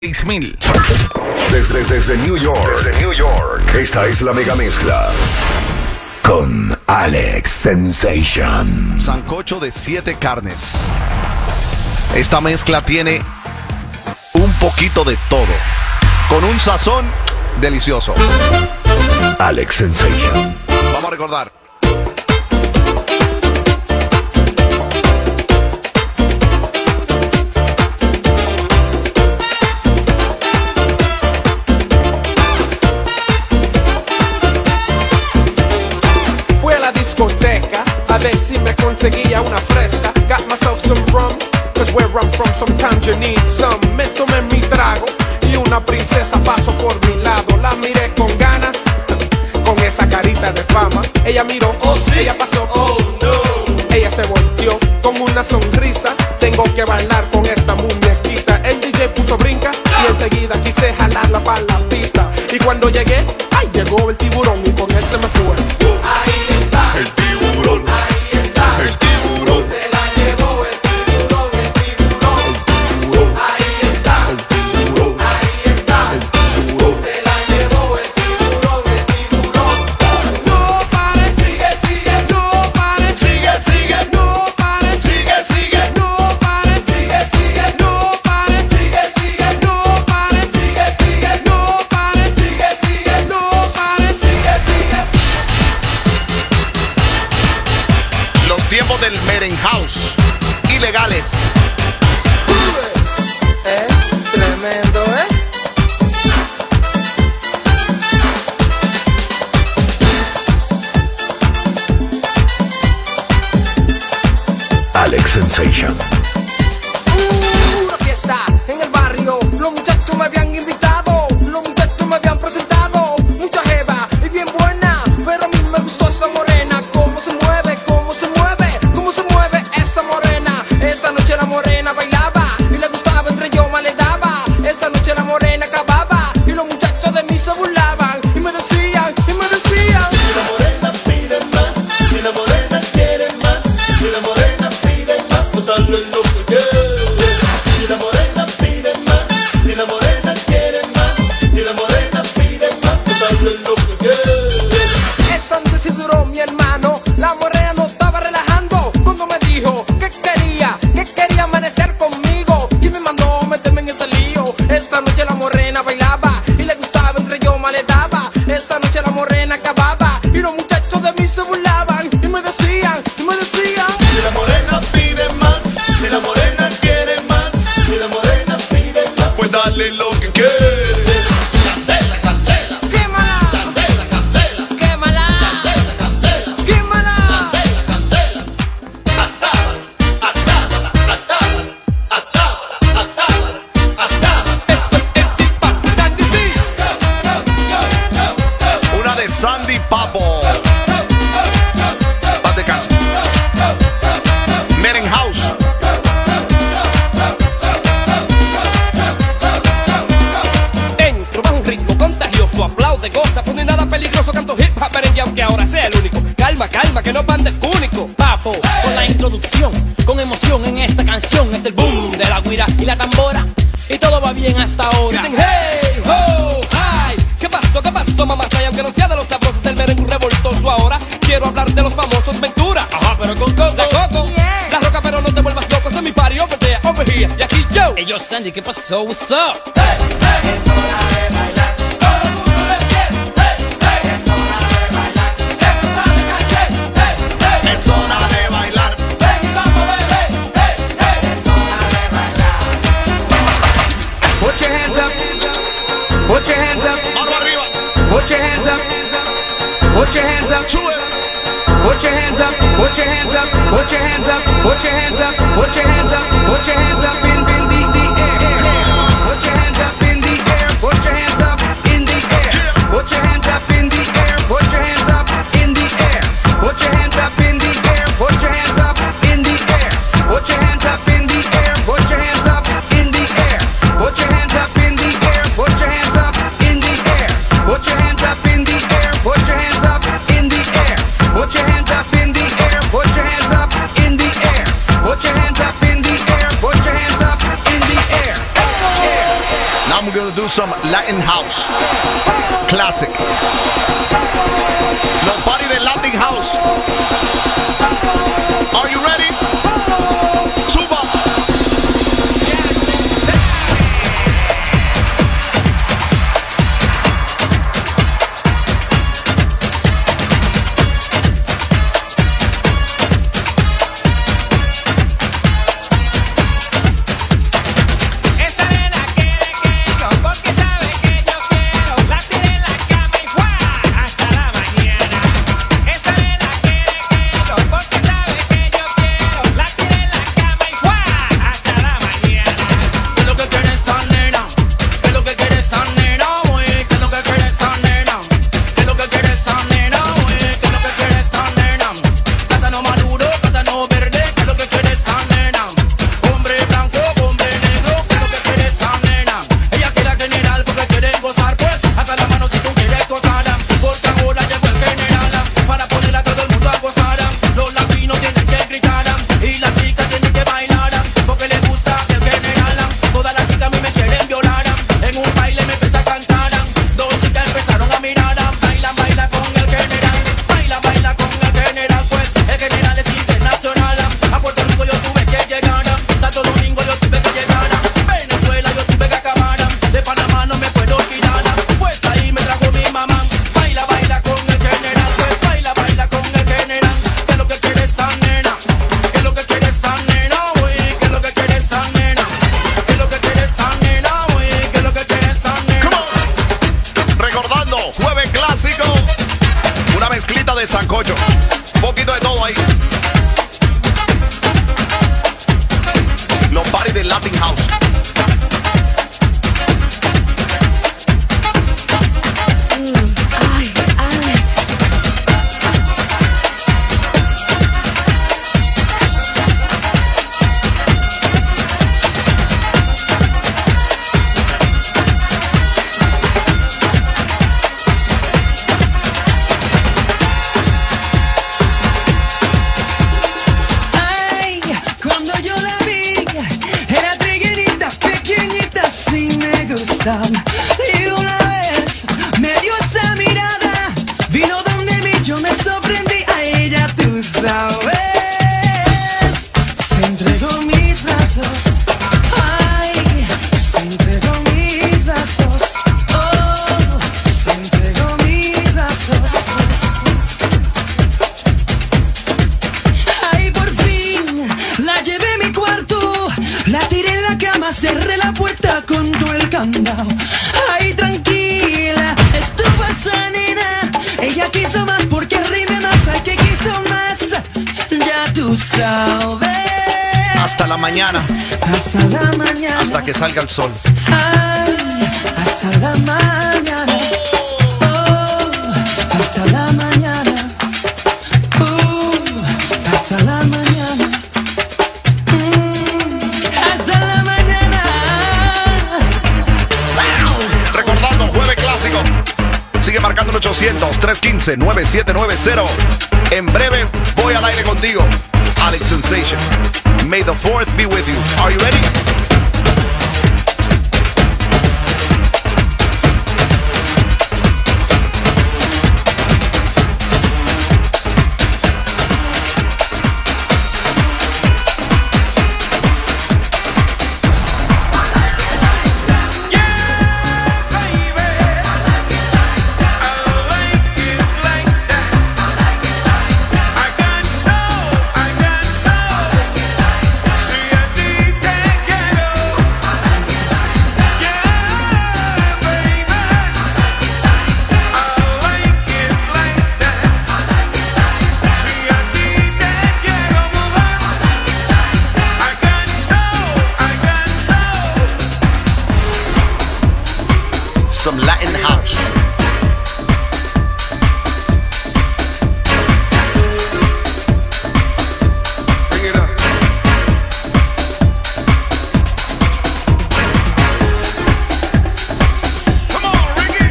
6000. Desde New York, esta es la mega mezcla con Alex Sensation. Sancocho de 7 carnes. Esta mezcla tiene un poquito de todo, con un sazón delicioso. Alex Sensation. Vamos a recordar. Fui a la discoteca a ver si me conseguía una fresca. Got myself some rum, cause where I'm from sometimes you need some. Me tomé mi trago y una princesa pasó por mi lado. La miré con ganas, con esa carita de fama. Ella miró, oh sí, ella pasó, oh no. Ella se volteó con una sonrisa. Tengo que bailar con esta muñequita. El DJ puso brinca y enseguida quise jalarla para la pista. Y cuando llegué, ay, llegó el tiburón y con él se me fue. Ahí está el tiburón. Ahí está el tiburón. Se la llevó el tiburón, el tiburón. Ahí está el tiburón. Ahí está el tiburón. Se la llevó el tiburón, el tiburón. No pares, sigue, sigue, no pares. Sigue, sigue, No pares, sigue, sigue. no pares, sigue, sigue, no pares, sigue, sigue, no pares, sigue, sigue, no pares, sigue, sigue, no pares, sigue, sigue. Los tiempos del Merenhouse. Ilegales. Tremendo, Alex Sensation. Una fiesta en el barrio, los muchachos me habían invitado, los muchachos me habían presentado, mucha jeva y bien buena, pero a mí me gustó esa morena, cómo se mueve, cómo se mueve, cómo se mueve esa morena. Esa noche la morena bailaba y le gustaba, entre yo más le daba. Esa noche la morena acababa y los muchachos de mí se burlaban y me decían, y me decían. Si la morena pide más, si la morena quiere más, si la morena pide más, pues dale lo que quiere. Si la morena pide más, si la morena quiere más, si la morena pide más, pues dale lo que quiere. Esta noche sí duró mi hermano, la morena no estaba relajando cuando me dijo que quería amanecer conmigo y me mandó meterme en ese lío. Esta noche la morena bailaba y le gustaba, entre yo más le daba. Esta noche la morena acababa y los muchachos de mí se burlaban y me decían, y me decían. Si la morena pide más, si la morena quiere más, si la morena pide más, Pues dale lo que quieres. candela, candela, ¡Quémala! candela, candela, ¡Quémala! candela, candela, ¡Quémala! candela, candela. Atábala, atábala, atábala, atábala, atábala. Esto es el Zipa, Sandy C. Una de Sandy Papo. Paz de casa. Merenhouse. Dentro va un ritmo contagioso, aplaude, goza, pone nada peligroso, canto hip hop merengue aunque ahora sea el único. Calma, calma, que no pan de único. Papo, con la introducción, con emoción en esta canción. Es el boom de la guira y la tambora. Y todo va bien hasta ahora. Griten hey, ho, hi. ¿Qué pasó, mamá? Y aunque no sea de los sabrosos del merengue revoltoso ahora, quiero hablar de los famosos Ventura. Ajá, pero con Coco. La Coco, la Roca, pero no te vuelvas loco. Este es mi party, over there, over here. Y aquí yo. Hey, yo, Sandy, ¿qué pasó? What's up? Es hora de bailar, todo el mundo le quiere. Es hora de bailar, está de caché. Es hora de bailar. Ven y vamos, bebé. Es hora de bailar. Put your hands up. Put your hands up. Mano arriba. Put your hands up. Put your hands up. Sube. Put your hands up. Put your hands up. Put your hands up. Put your hands up. Put your hands up. Put your hands up in the air. Put your hands up in the air. Put your hands up in the air. Put your hands up in the air. Put your hands up in the air. Put your hands up in the air. Put your hands up in the air. Put your hands up in the air. Put your hands up in the air. Put your hands up in the air. Put your hands up in the air. Put your hands up in the air. Put your hands up in the air. Put your hands up in the air. Put your hands up in the air. Put your hands up in the air. Put your hands up in the air. time we're gonna do some Latin house. Classic. Nobody de Latin house. Are you ready? Suba. De sancocho, un poquito de todo ahí. Los parties de Latin House. Ay, Alex. Y una vez me dio esa mirada, vino donde mí, yo me sorprendí a ella, tú sabes. Se entregó mis brazos, ay, se entregó mis brazos, oh, se entregó mis brazos. Ay, por fin la llevé a mi cuarto, la tiré en la cama, cerré la puerta con todo el candado. Ay, tranquila, estuvo esa nena. Ella quiso más porque rinde más. Ay, que quiso más, ya tú sabes. Hasta la mañana. Hasta la mañana. Hasta que salga el sol. Ay, hasta la mañana. Oh, hasta la mañana. Hasta la mañana. Hasta la mañana. Recordando, jueves clásico. Sigue marcando el 800-315-9790. En breve voy al aire contigo. Alex Sensation. May the 4th be with you. Are you ready? Some Latin house. Bring it up. Come on, Ricky.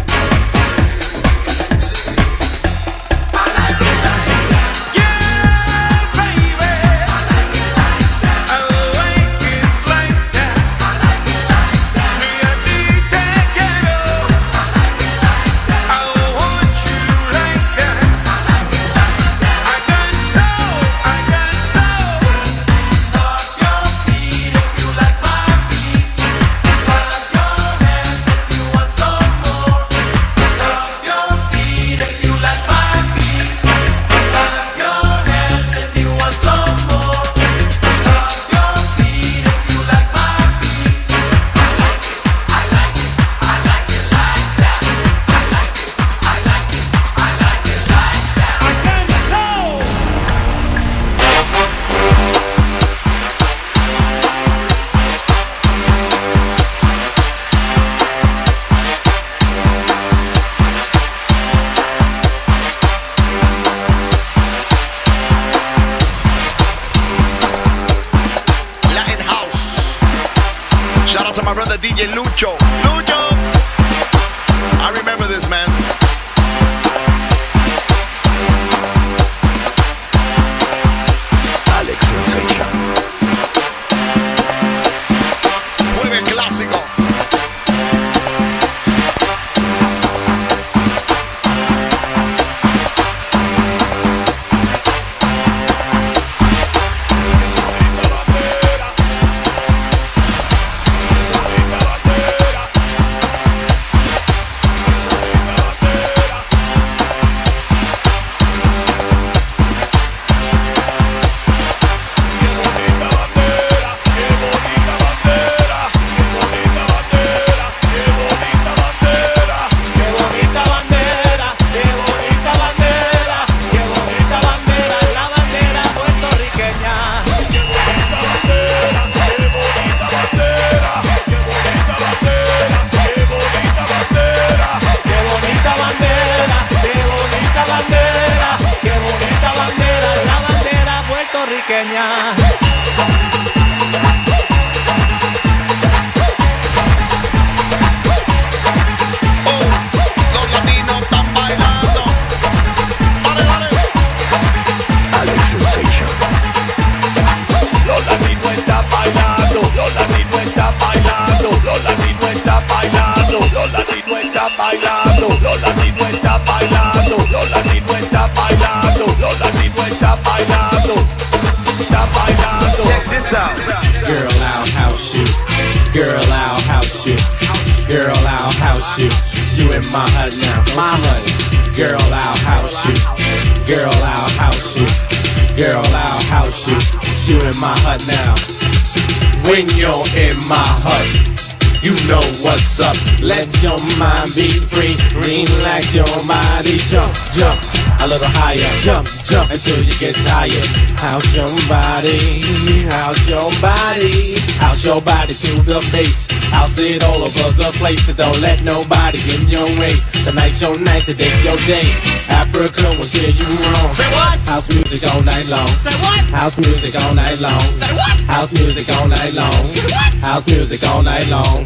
Yeah. out to my brother DJ Lucho. Lucho! I remember this, man. Alex Sensation. Jueves clásico. You in my hut now, my hut. Girl, I'll house you. Girl, I'll house you. Girl, I'll house you. You in my hut now. When you're in my hut, you know what's up. Let your mind be free. Relax your body. Jump, jump a little higher. Jump, jump until you get tired. House your body. House your body. House your body to the base. House it all over the place. So don't let nobody get in your way. Tonight's your night, today's your day. Africa will steer you wrong. Say what? House music all night long. Say what? House music all night long. Say what? House music all night long. Say what? House music all night long.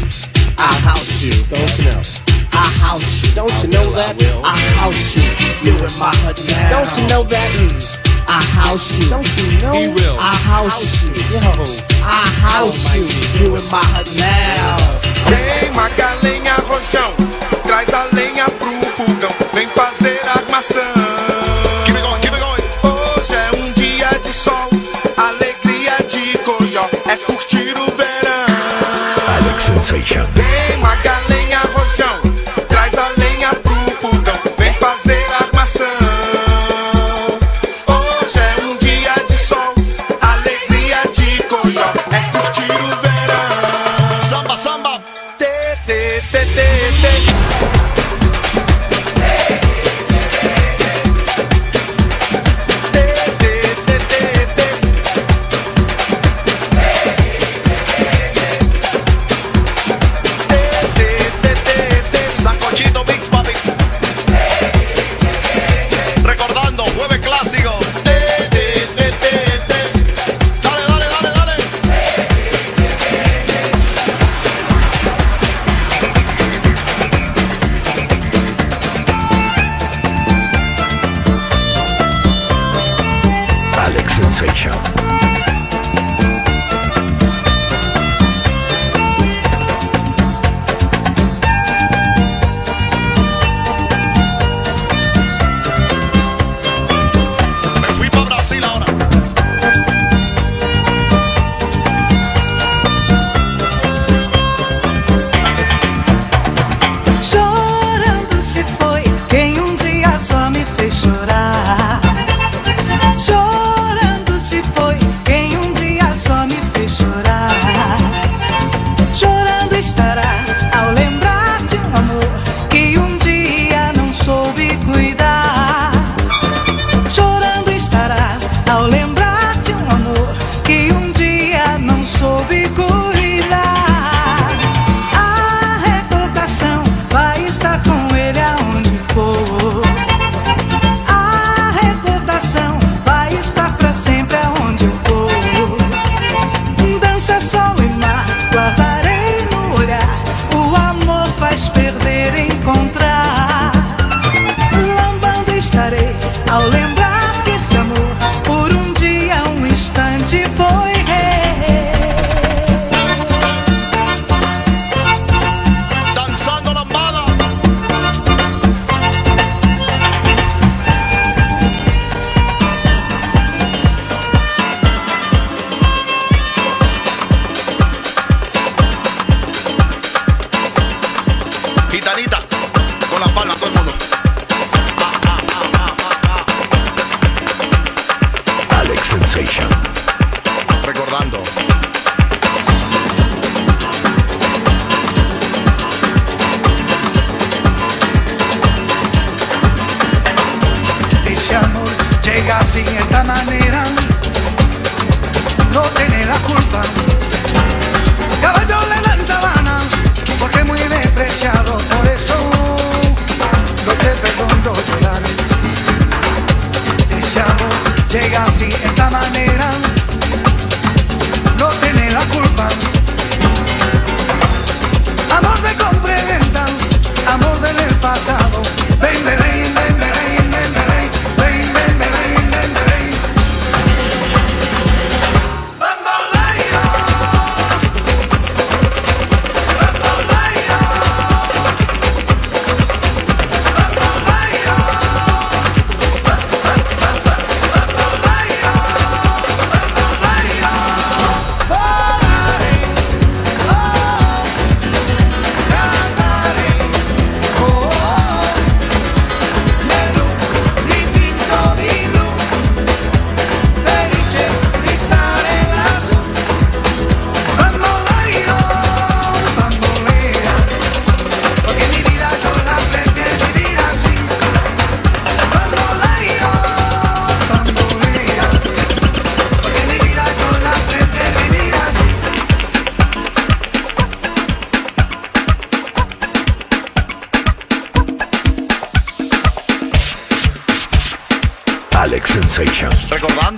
I house you, don't you know? I house you, don't you know that? I house you, you in my hut now. Don't you know that? I house you, don't you know? He will. I house you, yo. I house you, you in my hut now. Queima a lenha, rojão. Traz a lenha pro fogão. Vem fazer armação. Keep it going, keep it going. Hoje é dia de sol. Alegria de Goió. É curtir o verão. Alex Sensation. Queima a lenha, rojão. Traz a lenha pro fogão. Vem fazer armação. Hoje é dia de sol. Alegria de Goió. É curtir o verão. Samba, samba. Tê, tê, tê, tê, tê. Sancochito Mix, papi. Recordando, jueves clásico. Dale, dale, dale, dale. Alex Sensation. Me fui para Brasil ahora. Chorando se foi quem dia só me fez chorar. Chorando se foi Sensation. Recordando. Ese amor llega así de esta manera, no tiene la culpa. Caballo le dan sabana, porque es muy despreciado, por eso no te perdono llorar. Ese amor llega así de esta manera, no tiene la culpa. Amor de compra y venta, amor del pasado. Ven, ven, ven, ven, ven, ven, ven, ven, ven, ven, ven, ven, ven. Bamboleo, bamboleo, porque mi vida yo la prefiero vivir así. Bamboleo, bamboleo, porque mi vida yo la prefiero vivir así. Alex Sensation. Recordando.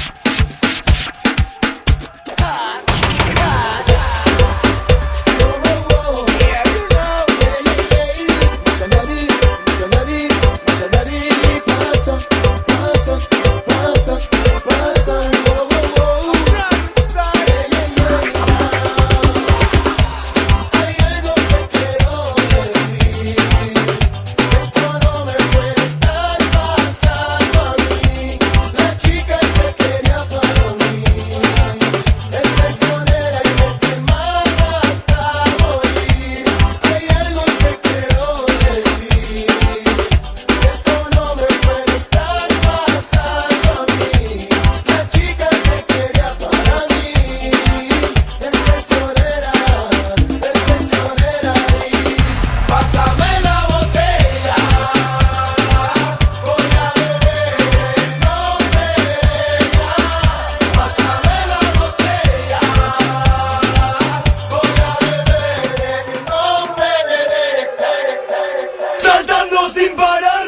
Saltando sin parar.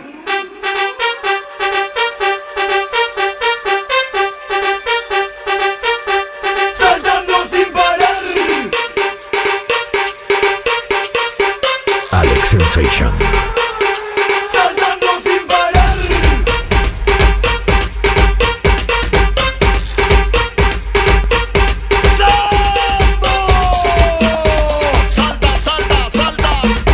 Saltando sin parar. Alex Sensation. Saltando sin parar. Salta, salta, salta.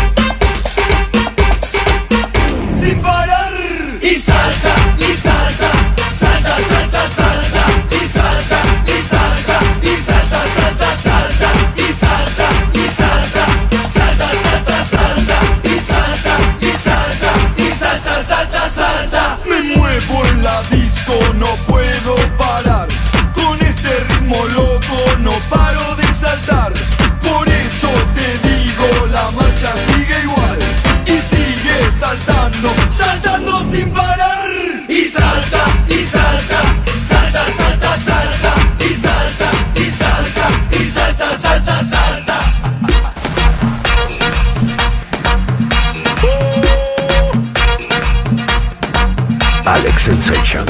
Sin parar. Y salta, y salta. Salta, salta, salta. Y salta, y salta. Y salta, salta, salta. Y salta, y salta. Salta, salta, salta. Y salta, y salta. Y salta, salta, salta. Me muevo en la disco, no puedo parar. Con este ritmo loco no paro de saltar. Por eso te digo, la marcha sigue igual. Y sigue saltando, saltando sin parar. Y salta, y salta. Salta, salta, salta. Y salta, y salta. Y salta, salta, salta. Alex Sensation.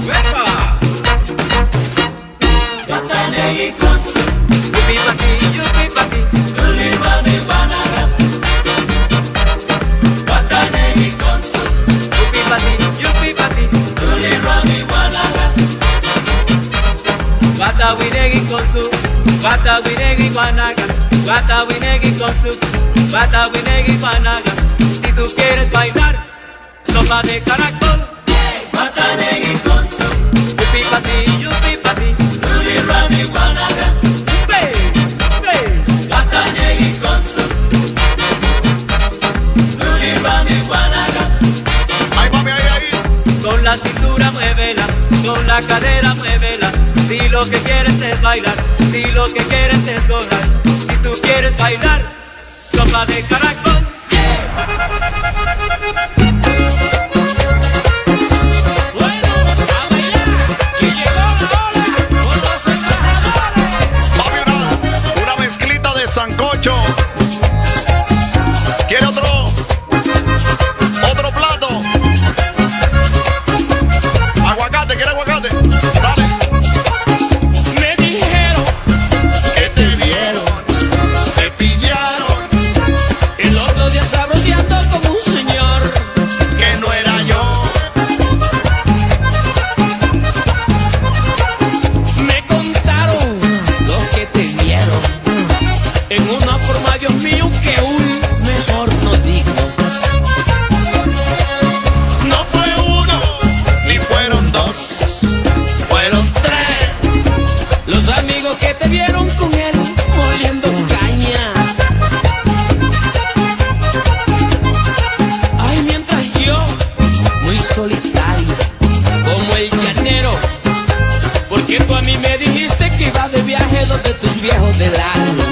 Wata winegi konsu, wata winegi guanaga, wata winegi konsu, wata winegi guanaga. Si tú quieres bailar, sopa de caracol. Wata negi konsu, yupi pati, luli rami guanaga. Wata negi konsu, luli rami guanaga. Ay, mami, ay, ay. Con la cintura muévela, con la la cadera muévela. Si lo que quieres es bailar, si lo que quieres es gozar, si tú quieres bailar, sopa de caracol. Sancocho. ¿Quiere otro plato? Aguacate, ¿quiere aguacate? Dale. Me dijeron que te vieron, te pillaron el otro día sabroseando con un señor que no era yo. Me contaron los que te vieron en una forma, Dios mío, que un mejor no digo. No fue uno, ni fueron dos, fueron tres los amigos que te vieron con él moliendo caña. Ay, mientras yo, muy solitario, como el llanero, porque tú a mí me dijiste que ibas de viaje donde tus viejos del alma.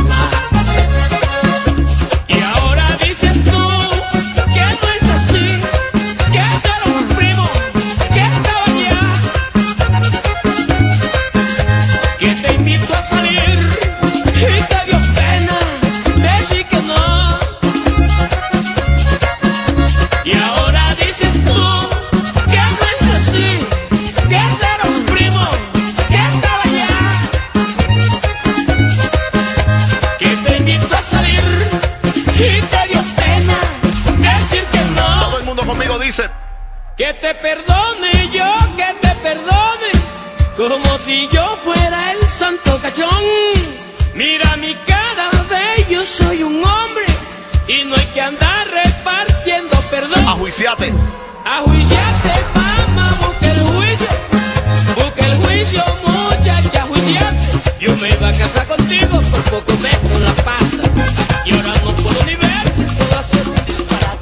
Que te perdone yo, que te perdone, como si yo fuera el santo cachón. Mira mi cara, ve, yo soy un hombre y no hay que andar repartiendo perdón. Ajuiciate. Ajuiciate, mamá, busca el juicio, muchacha, ajuiciate. Yo me iba a casar contigo, por poco meto la pata y ahora no puedo ni verte, puedo hacer un disparate.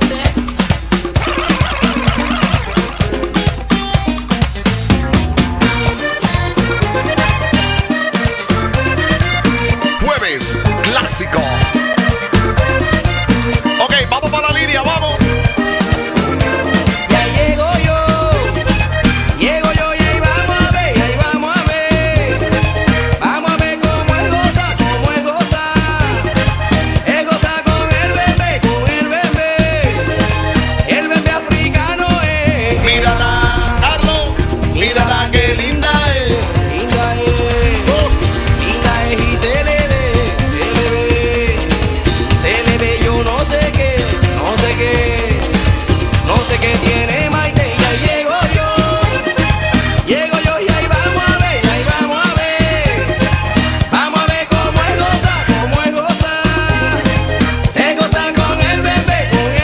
Clásico. Ok, vamos para la línea, vamos. Ya llego yo y ahí vamos a ver, vamos a ver cómo es goza con el bebé africano es. Mírala, Carlos, mírala que linda es. Linda es y se le ve, yo no sé qué tiene Maite. Y ahí llego yo y ahí vamos a ver cómo es goza, es goza con el bebé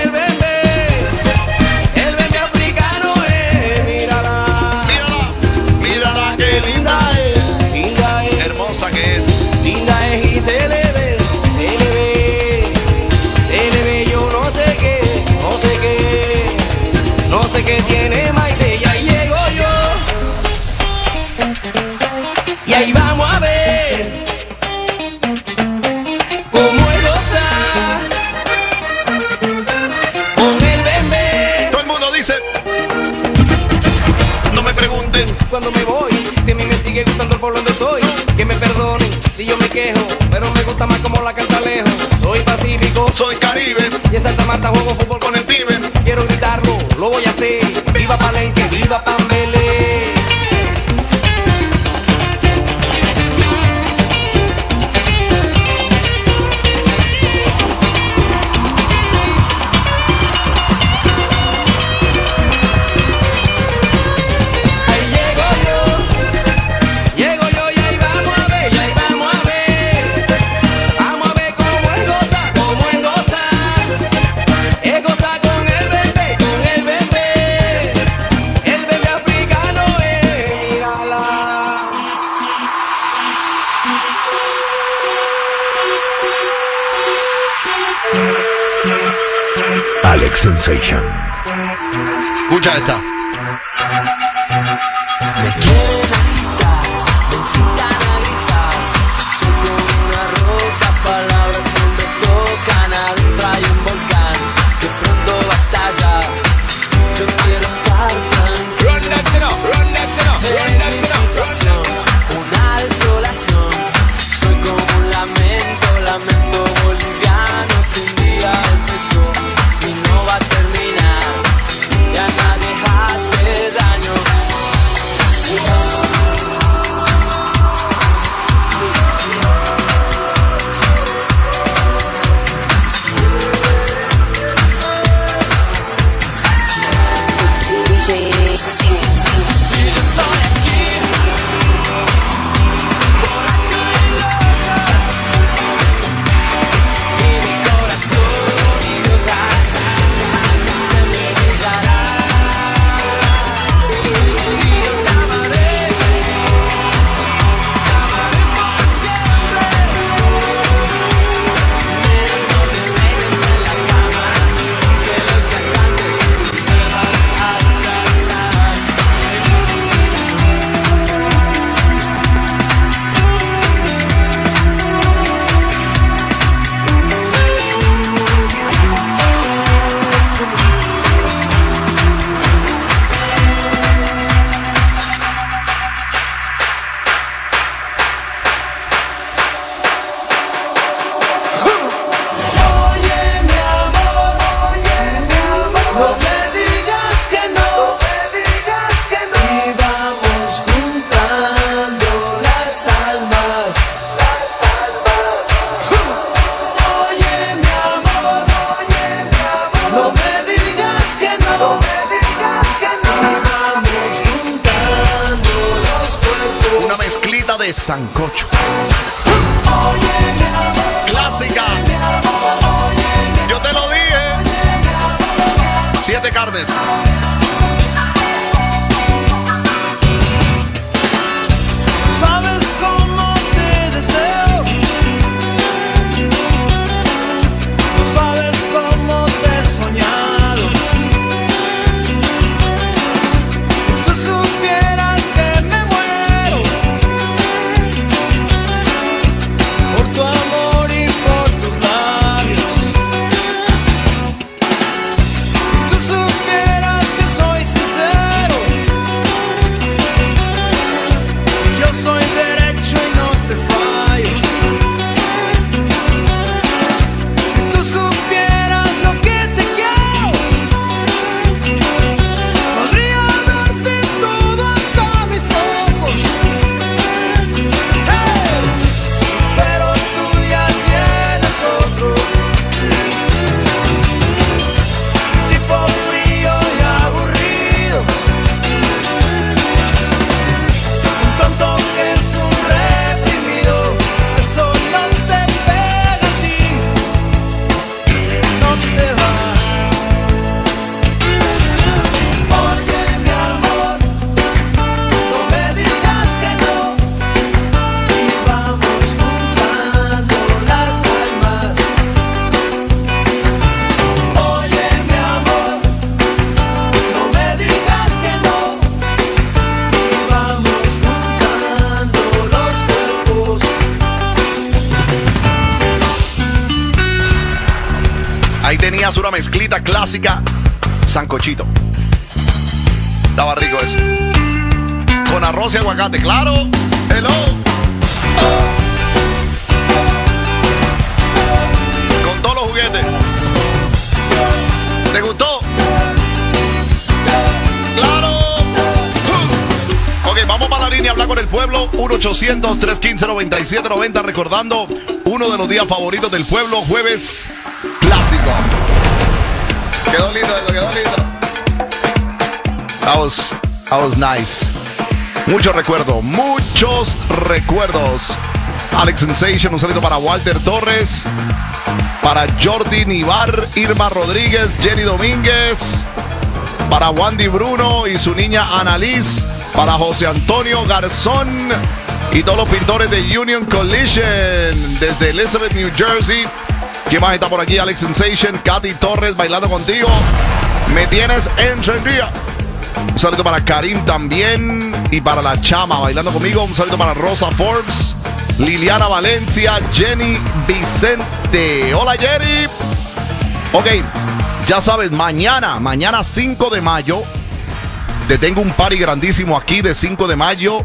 africano es. Mírala que linda es. Hermosa que es. Linda es y se le ve, yo no sé qué tiene Maite. Y ahí llego yo y ahí vamos a ver cómo es gozar con el bebé. Todo el mundo dice, no me pregunten cuando me voy, si a mí me sigue gustando por donde soy, que me perdonen si yo me quejo, pero me gusta más como la canta lejos. Soy pacífico, soy Caribe y en Santa Marta juego fútbol con el pibe. Quiero gritarlo, lo voy a hacer. Viva Palenque, viva Pambele. Alex Sensation. Escucha esta. Me quieren agitar, me incitan a gritar. Soy como una roca, palabras no me tocan. Adentro hay un volcán que pronto va a estallar. Yo quiero estar tranquilo. En mi situación, una desolación. Soy como un lamento boliviano que un día empezó y no va a terminar. Ya nadie hace daño. Sancocho. Clásica. Yo te lo dije. 7 carnes. Sabes cómo te deseo. No sabes cómo te he soñado. Si tú supieras que me muero por tu amor y por tus labios. Si tú supieras que soy sincero, yo soy derecho y no te fallo. Si tú supieras lo que te quiero, podría darte todo hasta mis ojos. Hey, pero tú ya tienes otro tipo frío y aburrido, un tonto que es un reprimido. Eso no te pega a ti, no te va. Oye mi amor, no me digas que no, y vamos juntando las almas. Oye mi amor, no me digas que no, y vamos juntando los cuerpos. Ahí tenías una mezclita clásica. Sancochito. Estaba rico eso. Con arroz y aguacate, claro. Hello. Con todos los juguetes. ¿Te gustó? ¡Claro! Ok, vamos para la línea a hablar con el pueblo. 1-800-315-9790. Recordando uno de los días favoritos del pueblo, jueves clásico. Quedó lindo eso, quedó lindo. That was nice. Muchos recuerdos. Alex Sensation, un saludo para Walter Torres, para Jordi Nivar, Irma Rodríguez, Jenny Domínguez, para Wandy Bruno y su niña Annalise, para José Antonio Garzón y todos los pintores de Union Collision desde Elizabeth, New Jersey. ¿Quién más está por aquí? Alex Sensation, Katy Torres bailando contigo. Me tienes encendida. Un saludo para Karim también. y para la chama bailando conmigo. Un saludo para Rosa Forbes, Liliana Valencia, Jenny Vicente. Hola, Jenny. Ok, ya sabes, mañana 5 de mayo, te tengo un party grandísimo aquí de 5 de mayo.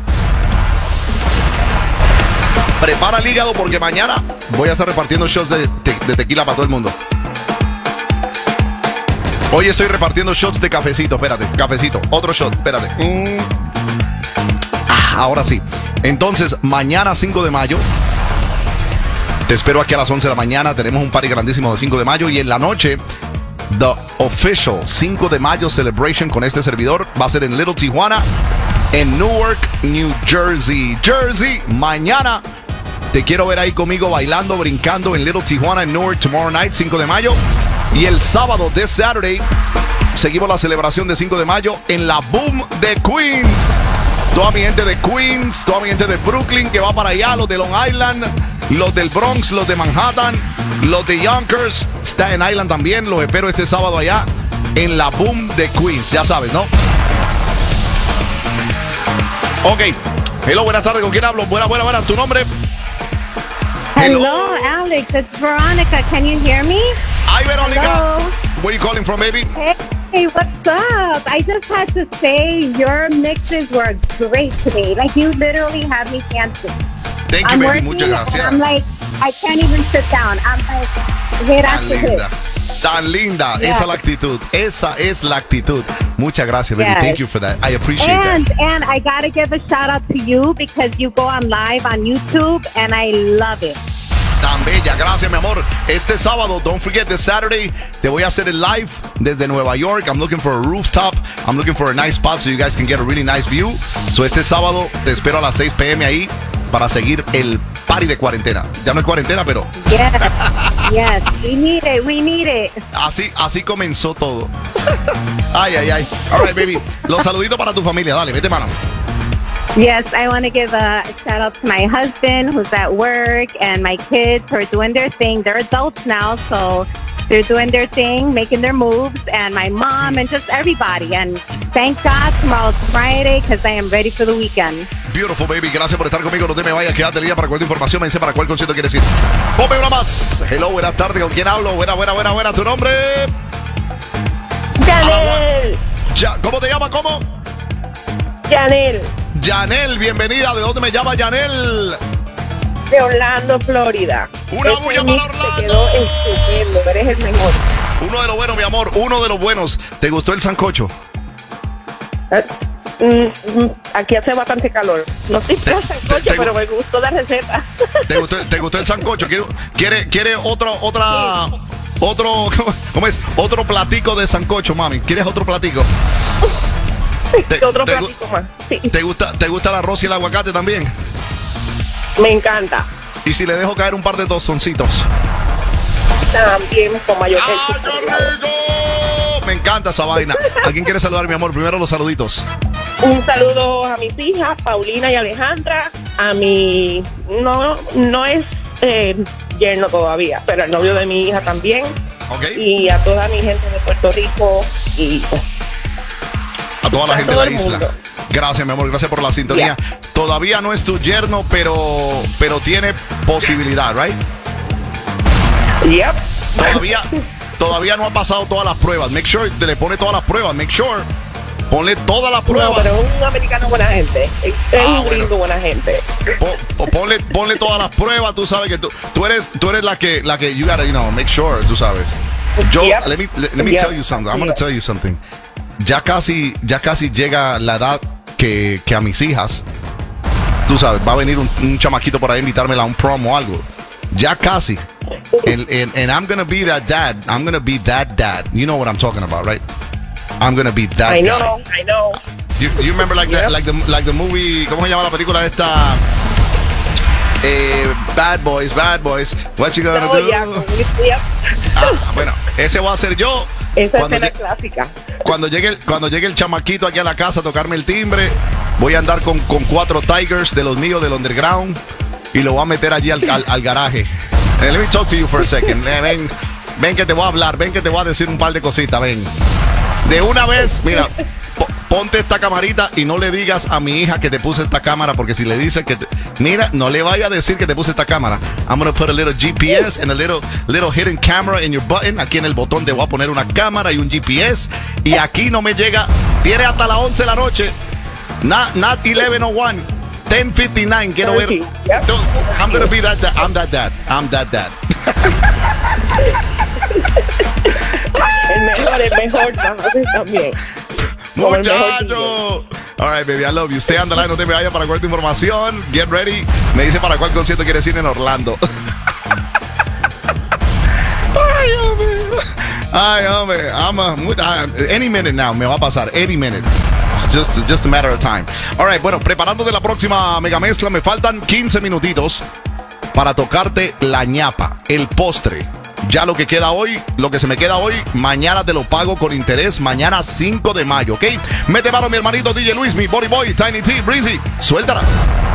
Prepara el hígado porque mañana voy a estar repartiendo shots de tequila para todo el mundo. Hoy estoy repartiendo shots de cafecito, espérate, cafecito, otro shot, espérate. Ahora sí. Entonces, mañana 5 de mayo, te espero aquí a las 11 de la mañana, tenemos un party grandísimo de 5 de mayo y en la noche, the official 5 de mayo celebration con este servidor va a ser en Little Tijuana, en Newark, New Jersey. Mañana te quiero ver ahí conmigo bailando, brincando en Little Tijuana, en Newark, tomorrow night, 5 de mayo. Y el sábado, this Saturday, seguimos la celebración de 5 de mayo en la Boom de Queens. Toda mi gente de Queens, toda mi gente de Brooklyn que va para allá, los de Long Island, los del Bronx, los de Manhattan, los de Yonkers, Staten Island también. Los espero este sábado allá en la Boom de Queens, ya sabes, ¿no? Ok. Hello, buenas tardes. ¿Con quién hablo? Buena. ¿Tu nombre? Hello, Alex. It's Veronica. Can you hear me? Hi, Veronica. Hello. Where are you calling from, baby? Hey, what's up? I just had to say your mixes were great today. Like, you literally had me dancing. Thank you, I'm baby. working, Muchas gracias. I'm like, I can't even sit down. I'm like, hit after hit. Tan linda. Yes. Esa es la actitud. Esa es la actitud. Muchas gracias, baby. Yes. Thank you for that. I appreciate that. And I got to give a shout out to you because you go on live on YouTube and I love it. Tan bella, gracias mi amor. Este sábado, don't forget this Saturday, te voy a hacer el live desde Nueva York. I'm looking for a rooftop. I'm looking for a nice spot so you guys can get a really nice view. So este sábado te espero a las 6 p.m. ahí para seguir el party de cuarentena. Ya no es cuarentena, pero... Yes, we need it. Así comenzó todo. Ay. All right, baby. Los saluditos para tu familia. Dale, vete, mano. Yes, I want to give a shout out to my husband who's at work and my kids who are doing their thing. They're adults now, so they're doing their thing, making their moves, and my mom and just everybody. And thank God tomorrow's Friday because I am ready for the weekend. Beautiful, baby. Gracias por estar conmigo. No te me vayas. Quédate línea para cualquier información. Me dice para cuál concierto quieres ir. Ponme una más. Hello, buenas tardes. ¿Con quién hablo? Buena. ¿Tu nombre? Janel. ¿Cómo te llamas? ¿Cómo? Janel, bienvenida. ¿De dónde me llama Janel? De Orlando, Florida. Una bulla para Orlando. Te quedó estupendo, eres el mejor. Uno de los buenos, mi amor, uno de los buenos. ¿Te gustó el sancocho? Aquí hace bastante calor. No estoy para sancocho, pero me gustó la receta. ¿Te gustó el sancocho? ¿Quiere otro, ¿cómo es? Otro platico de sancocho, mami? ¿Quieres otro platico? Otro platico más. Sí. ¿Te gusta el arroz y el aguacate también? Me encanta. ¿Y si le dejo caer un par de tostoncitos? También con mayor ¡qué rico! Me encanta esa vaina. ¿A quién quieres saludar, mi amor? Primero los saluditos. Un saludo a mis hijas, Paulina y Alejandra. A mi... No es yerno todavía, pero el novio de mi hija también. Okay. Y a toda mi gente de Puerto Rico y... A toda la gente de la isla. Gracias, mi amor. Gracias por la sintonía. Yeah. Todavía no es tu yerno, pero tiene posibilidad, ¿right? Yep. Todavía no ha pasado todas las pruebas. Make sure te le pone todas las pruebas. Make sure ponle todas las pruebas. No, pero es un americano buena gente. Es un gringo buena gente. Ponle todas las pruebas. Tú sabes que tú eres la que you gotta, make sure, tú sabes. Yo, yep. let me tell you something. I'm gonna tell you something. Ya casi llega la edad que a mis hijas, tú sabes, va a venir un chamaquito por ahí a invitármela a un prom o algo. Ya casi. And I'm gonna be that dad. I'm gonna be that dad. You know what I'm talking about, right? I'm gonna be that guy. I know. You remember like the movie, ¿cómo se llama la película esta? Bad Boys. What you gonna do? Yeah. Bueno, ese voy a ser yo. Esa es la clásica. Cuando llegue el chamaquito aquí a la casa a tocarme el timbre, voy a andar con 4 Tigers de los míos del underground y lo voy a meter allí al garaje. Let me talk to you for a second. Ven que te voy a hablar, ven que te voy a decir un par de cositas, ven. De una vez, mira, ponte esta camarita y no le digas a mi hija que te puse esta cámara, porque si le dices que mira, no le vaya a decir que te puse esta cámara. I'm gonna put a little GPS and a little hidden camera in your button. Aquí en el botón te voy a poner una cámara y un GPS. Y aquí no me llega, tiene hasta las 11 de la noche. Not 11:01. 10:59. Quiero ver. Yep. I'm gonna be that dad. I'm that dad. El mejor también. Muchacho. All right, baby, I love you. Stay on the line, no te me vayas para cualquier información. Get ready. Me dice para cuál concierto quieres ir en Orlando. Ay, hombre. Any minute now, me va a pasar. Any minute. Just a matter of time. All right, bueno, preparando de la próxima mega mezcla, me faltan 15 minutitos para tocarte la ñapa, el postre. Ya lo que queda hoy, lo que se me queda hoy, mañana te lo pago con interés, mañana 5 de mayo, ¿ok? Mete mano mi hermanito DJ Luis, mi Body Boy, Tiny T, Breezy, suéltala.